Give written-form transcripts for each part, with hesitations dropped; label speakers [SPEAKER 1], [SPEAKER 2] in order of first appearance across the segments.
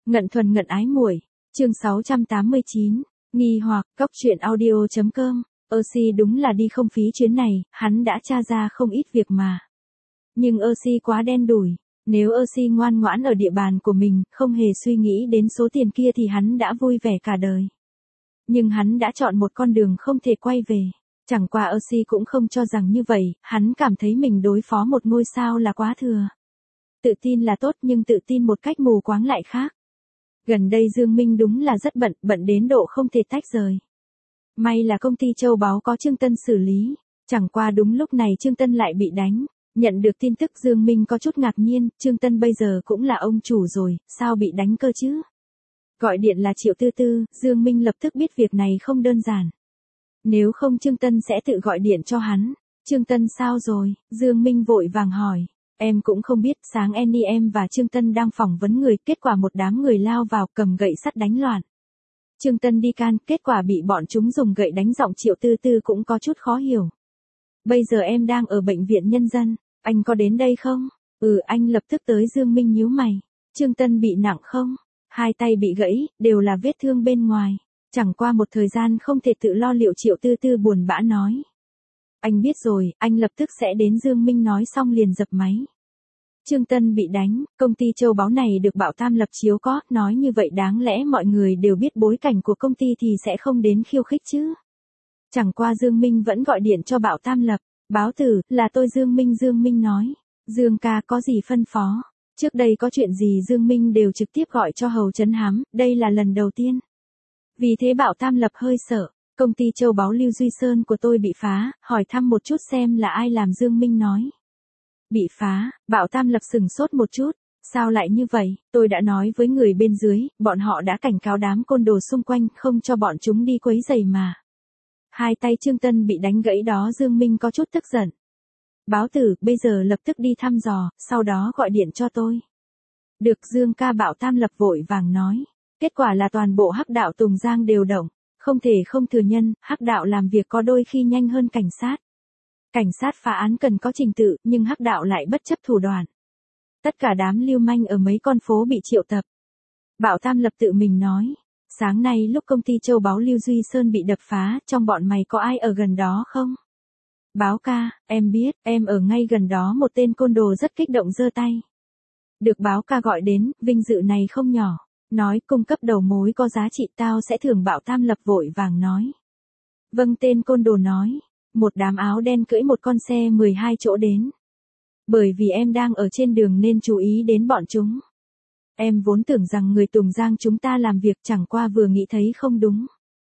[SPEAKER 1] Ngận thuần ngận ái muội, chương 689, nghi hoặc, cóc truyện audio.com, Oxy đúng là đi không phí chuyến này, hắn đã tra ra không ít việc mà. Nhưng Oxy quá đen đủi, nếu Oxy ngoan ngoãn ở địa bàn của mình, không hề suy nghĩ đến số tiền kia thì hắn đã vui vẻ cả đời. Nhưng hắn đã chọn một con đường không thể quay về. Chẳng qua Oxy cũng không cho rằng như vậy, hắn cảm thấy mình đối phó một ngôi sao là quá thừa. Tự tin là tốt nhưng tự tin một cách mù quáng lại khác. Gần đây Dương Minh đúng là rất bận, bận đến độ không thể tách rời. May là công ty châu báu có Trương Tân xử lý, chẳng qua đúng lúc này Trương Tân lại bị đánh. Nhận được tin tức Dương Minh có chút ngạc nhiên, Trương Tân bây giờ cũng là ông chủ rồi, sao bị đánh cơ chứ? Gọi điện là Triệu Tư Tư, Dương Minh lập tức biết việc này không đơn giản. Nếu không Trương Tân sẽ tự gọi điện cho hắn. Trương Tân sao rồi? Dương Minh vội vàng hỏi. Em cũng không biết, sáng Annie em và Trương Tân đang phỏng vấn người, kết quả một đám người lao vào cầm gậy sắt đánh loạn. Trương Tân đi can, kết quả bị bọn chúng dùng gậy đánh. Giọng Triệu Tư Tư cũng có chút khó hiểu. Bây giờ em đang ở bệnh viện nhân dân, anh có đến đây không? Anh lập tức tới. Dương Minh nhíu mày. Trương Tân bị nặng không? Hai tay bị gãy, đều là vết thương bên ngoài. Chẳng qua một thời gian không thể tự lo liệu. Triệu Tư Tư buồn bã nói. Anh biết rồi, anh lập tức sẽ đến. Dương Minh nói xong liền dập máy. Trương Tân bị đánh, công ty châu báu này được Bảo Tam Lập chiếu có, nói như vậy đáng lẽ mọi người đều biết bối cảnh của công ty thì sẽ không đến khiêu khích chứ. Chẳng qua Dương Minh vẫn gọi điện cho Bảo Tam Lập. Báo tử, là tôi Dương Minh. Dương Minh nói. Dương ca có gì phân phó? Trước đây có chuyện gì Dương Minh đều trực tiếp gọi cho Hầu Trấn Hám, đây là lần đầu tiên. Vì thế Bảo Tam Lập hơi sợ. Công ty châu báu Lưu Duy Sơn của tôi bị phá, hỏi thăm một chút xem là ai làm. Dương Minh nói. Bị phá, Bảo Tam Lập sừng sốt một chút. Sao lại như vậy? Tôi đã nói với người bên dưới, bọn họ đã cảnh cáo đám côn đồ xung quanh không cho bọn chúng đi quấy rầy mà. Hai tay Trương Tân bị đánh gãy đó. Dương Minh có chút tức giận. Báo tử, bây giờ lập tức đi thăm dò, sau đó gọi điện cho tôi. Được Dương ca. Bảo Tam Lập vội vàng nói. Kết quả là toàn bộ hắc đạo Tùng Giang đều động. Không thể không thừa nhân, hắc đạo làm việc có đôi khi nhanh hơn cảnh sát. Cảnh sát phá án cần có trình tự, nhưng hắc đạo lại bất chấp thủ đoạn. Tất cả đám lưu manh ở mấy con phố bị triệu tập. Bảo Tam Lập tự mình nói. Sáng nay lúc công ty châu báu Lưu Duy Sơn bị đập phá, trong bọn mày có ai ở gần đó không? Báo ca, em biết, em ở ngay gần đó. Một tên côn đồ rất kích động giơ tay. Được báo ca gọi đến, vinh dự này không nhỏ. Nói cung cấp đầu mối có giá trị tao sẽ thưởng. Bảo Tam Lập vội vàng nói. Vâng. Tên côn đồ nói. Một đám áo đen cưỡi một con xe 12 chỗ đến. Bởi vì em đang ở trên đường nên chú ý đến bọn chúng. Em vốn tưởng rằng người Tùng Giang chúng ta làm việc, chẳng qua vừa nghĩ thấy không đúng.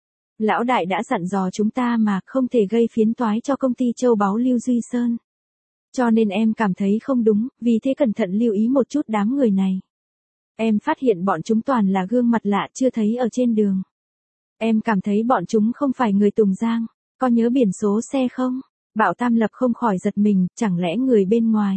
[SPEAKER 1] Lão đại đã dặn dò chúng ta mà không thể gây phiến toái cho công ty châu báu Lưu Duy Sơn. Cho nên em cảm thấy không đúng, vì thế cẩn thận lưu ý một chút đám người này. Em phát hiện bọn chúng toàn là gương mặt lạ chưa thấy ở trên đường. Em cảm thấy bọn chúng không phải người Tùng Giang. Có nhớ biển số xe không? Bảo Tam Lập không khỏi giật mình, chẳng lẽ người bên ngoài.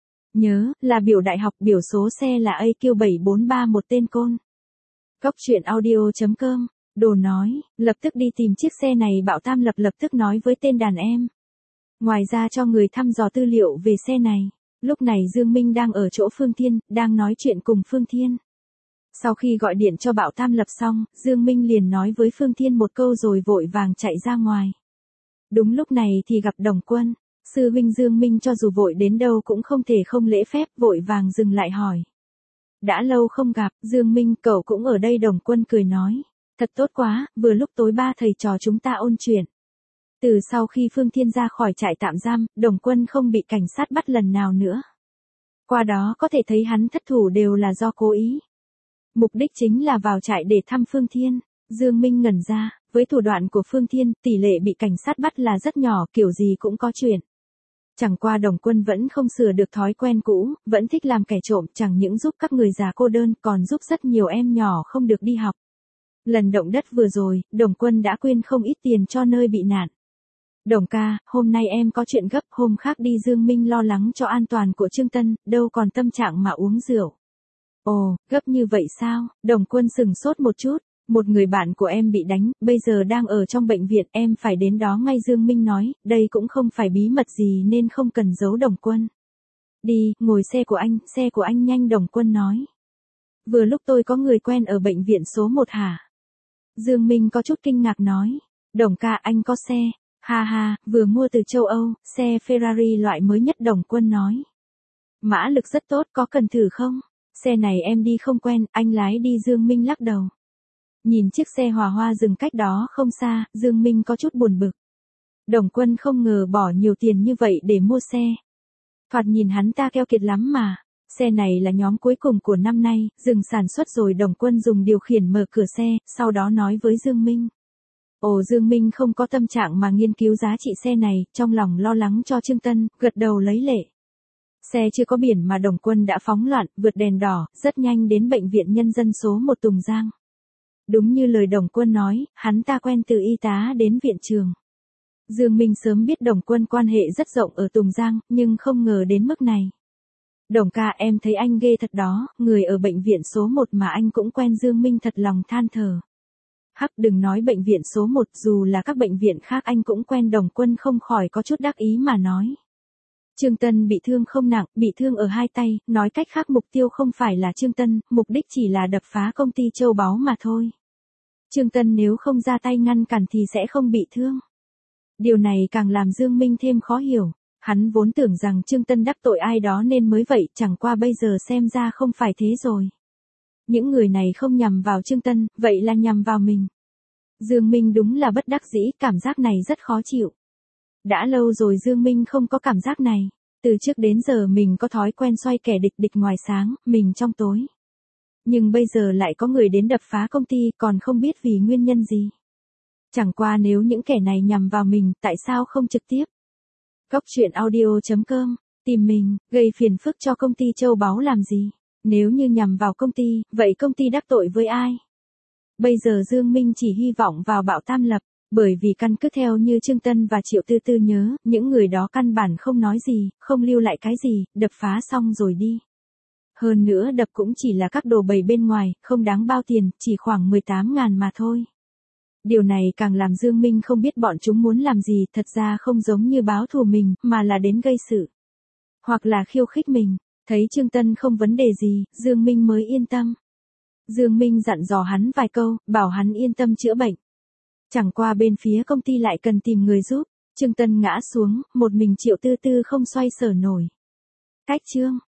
[SPEAKER 1] Nhớ, là biểu đại học. Biểu số xe là AQ743. Một tên côn. Cóc truyện audio.com, Đồ nói, lập tức đi tìm chiếc xe này. Bảo Tam Lập lập tức nói với tên đàn em. Ngoài ra cho người thăm dò tư liệu về xe này. Lúc này Dương Minh đang ở chỗ Phương Thiên, đang nói chuyện cùng Phương Thiên. Sau khi gọi điện cho Bảo Tam Lập xong, Dương Minh liền nói với Phương Thiên một câu rồi vội vàng chạy ra ngoài. Đúng lúc này thì gặp Đồng Quân. Sư huynh. Dương Minh cho dù vội đến đâu cũng không thể không lễ phép, vội vàng dừng lại hỏi. Đã lâu không gặp. Dương Minh, cậu cũng ở đây? Đồng Quân cười nói. Thật tốt quá, vừa lúc tối ba thầy trò chúng ta ôn chuyện. Từ sau khi Phương Thiên ra khỏi trại tạm giam, Đồng Quân không bị cảnh sát bắt lần nào nữa. Qua đó có thể thấy hắn thất thủ đều là do cố ý. Mục đích chính là vào trại để thăm Phương Thiên. Dương Minh ngẩn ra, với thủ đoạn của Phương Thiên, tỷ lệ bị cảnh sát bắt là rất nhỏ, kiểu gì cũng có chuyện. Chẳng qua Đồng Quân vẫn không sửa được thói quen cũ, vẫn thích làm kẻ trộm, chẳng những giúp các người già cô đơn, còn giúp rất nhiều em nhỏ không được đi học. Lần động đất vừa rồi, Đồng Quân đã quyên không ít tiền cho nơi bị nạn. Đồng ca, hôm nay em có chuyện gấp, hôm khác đi. Dương Minh lo lắng cho an toàn của Trương Tân, đâu còn tâm trạng mà uống rượu. Ồ, gấp như vậy sao? Đồng Quân sừng sốt một chút. Một người bạn của em bị đánh, bây giờ đang ở trong bệnh viện, em phải đến đó ngay. Dương Minh nói, đây cũng không phải bí mật gì nên không cần giấu. Đồng Quân. Đi, ngồi xe của anh nhanh. Đồng Quân nói. Vừa lúc tôi có người quen ở bệnh viện số 1 hả? Dương Minh có chút kinh ngạc nói. Đồng ca anh có xe. Ha ha, vừa mua từ châu Âu, xe Ferrari loại mới nhất, Đồng Quân nói. Mã lực rất tốt, có cần thử không? Xe này em đi không quen, anh lái đi, Dương Minh lắc đầu. Nhìn chiếc xe Hòa Hoa dừng cách đó không xa, Dương Minh có chút buồn bực. Đồng Quân không ngờ bỏ nhiều tiền như vậy để mua xe. Thoạt nhìn hắn ta keo kiệt lắm mà. Xe này là nhóm cuối cùng của năm nay, dừng sản xuất rồi. Đồng Quân dùng điều khiển mở cửa xe, sau đó nói với Dương Minh. Ồ, Dương Minh không có tâm trạng mà nghiên cứu giá trị xe này, trong lòng lo lắng cho Trương Tân, gật đầu lấy lệ. Xe chưa có biển mà Đồng Quân đã phóng loạn, vượt đèn đỏ, rất nhanh đến bệnh viện nhân dân số 1 Tùng Giang. Đúng như lời Đồng Quân nói, hắn ta quen từ y tá đến viện trường. Dương Minh sớm biết Đồng Quân quan hệ rất rộng ở Tùng Giang, nhưng không ngờ đến mức này. Đồng ca, em thấy anh ghê thật đó, người ở bệnh viện số 1 mà anh cũng quen. Dương Minh thật lòng than thở. Hắc, đừng nói bệnh viện số 1, dù là các bệnh viện khác anh cũng quen. Đồng Quân không khỏi có chút đắc ý mà nói. Trương Tân bị thương không nặng, bị thương ở hai tay, nói cách khác mục tiêu không phải là Trương Tân, mục đích chỉ là đập phá công ty châu báu mà thôi. Trương Tân nếu không ra tay ngăn cản thì sẽ không bị thương. Điều này càng làm Dương Minh thêm khó hiểu. Hắn vốn tưởng rằng Trương Tân đắc tội ai đó nên mới vậy, chẳng qua bây giờ xem ra không phải thế rồi. Những người này không nhằm vào Trương Tân, vậy là nhằm vào mình. Dương Minh đúng là bất đắc dĩ, cảm giác này rất khó chịu. Đã lâu rồi Dương Minh không có cảm giác này. Từ trước đến giờ mình có thói quen xoay kẻ địch, địch ngoài sáng, mình trong tối. Nhưng bây giờ lại có người đến đập phá công ty, còn không biết vì nguyên nhân gì. Chẳng qua nếu những kẻ này nhằm vào mình, tại sao không trực tiếp? Góc truyện audio.com, tìm mình, gây phiền phức cho công ty châu báu làm gì? Nếu như nhằm vào công ty, vậy công ty đắc tội với ai? Bây giờ Dương Minh chỉ hy vọng vào Bảo Tam Lập, bởi vì căn cứ theo như Trương Tân và Triệu Tư Tư nhớ, những người đó căn bản không nói gì, không lưu lại cái gì, đập phá xong rồi đi. Hơn nữa đập cũng chỉ là các đồ bày bên ngoài, không đáng bao tiền, chỉ khoảng 18.000 mà thôi. Điều này càng làm Dương Minh không biết bọn chúng muốn làm gì, thật ra không giống như báo thù mình, mà là đến gây sự. Hoặc là khiêu khích mình. Thấy Trương Tân không vấn đề gì, Dương Minh mới yên tâm. Dương Minh dặn dò hắn vài câu, bảo hắn yên tâm chữa bệnh. Chẳng qua bên phía công ty lại cần tìm người giúp. Trương Tân ngã xuống, một mình Triệu Tư Tư không xoay sở nổi. Cách chương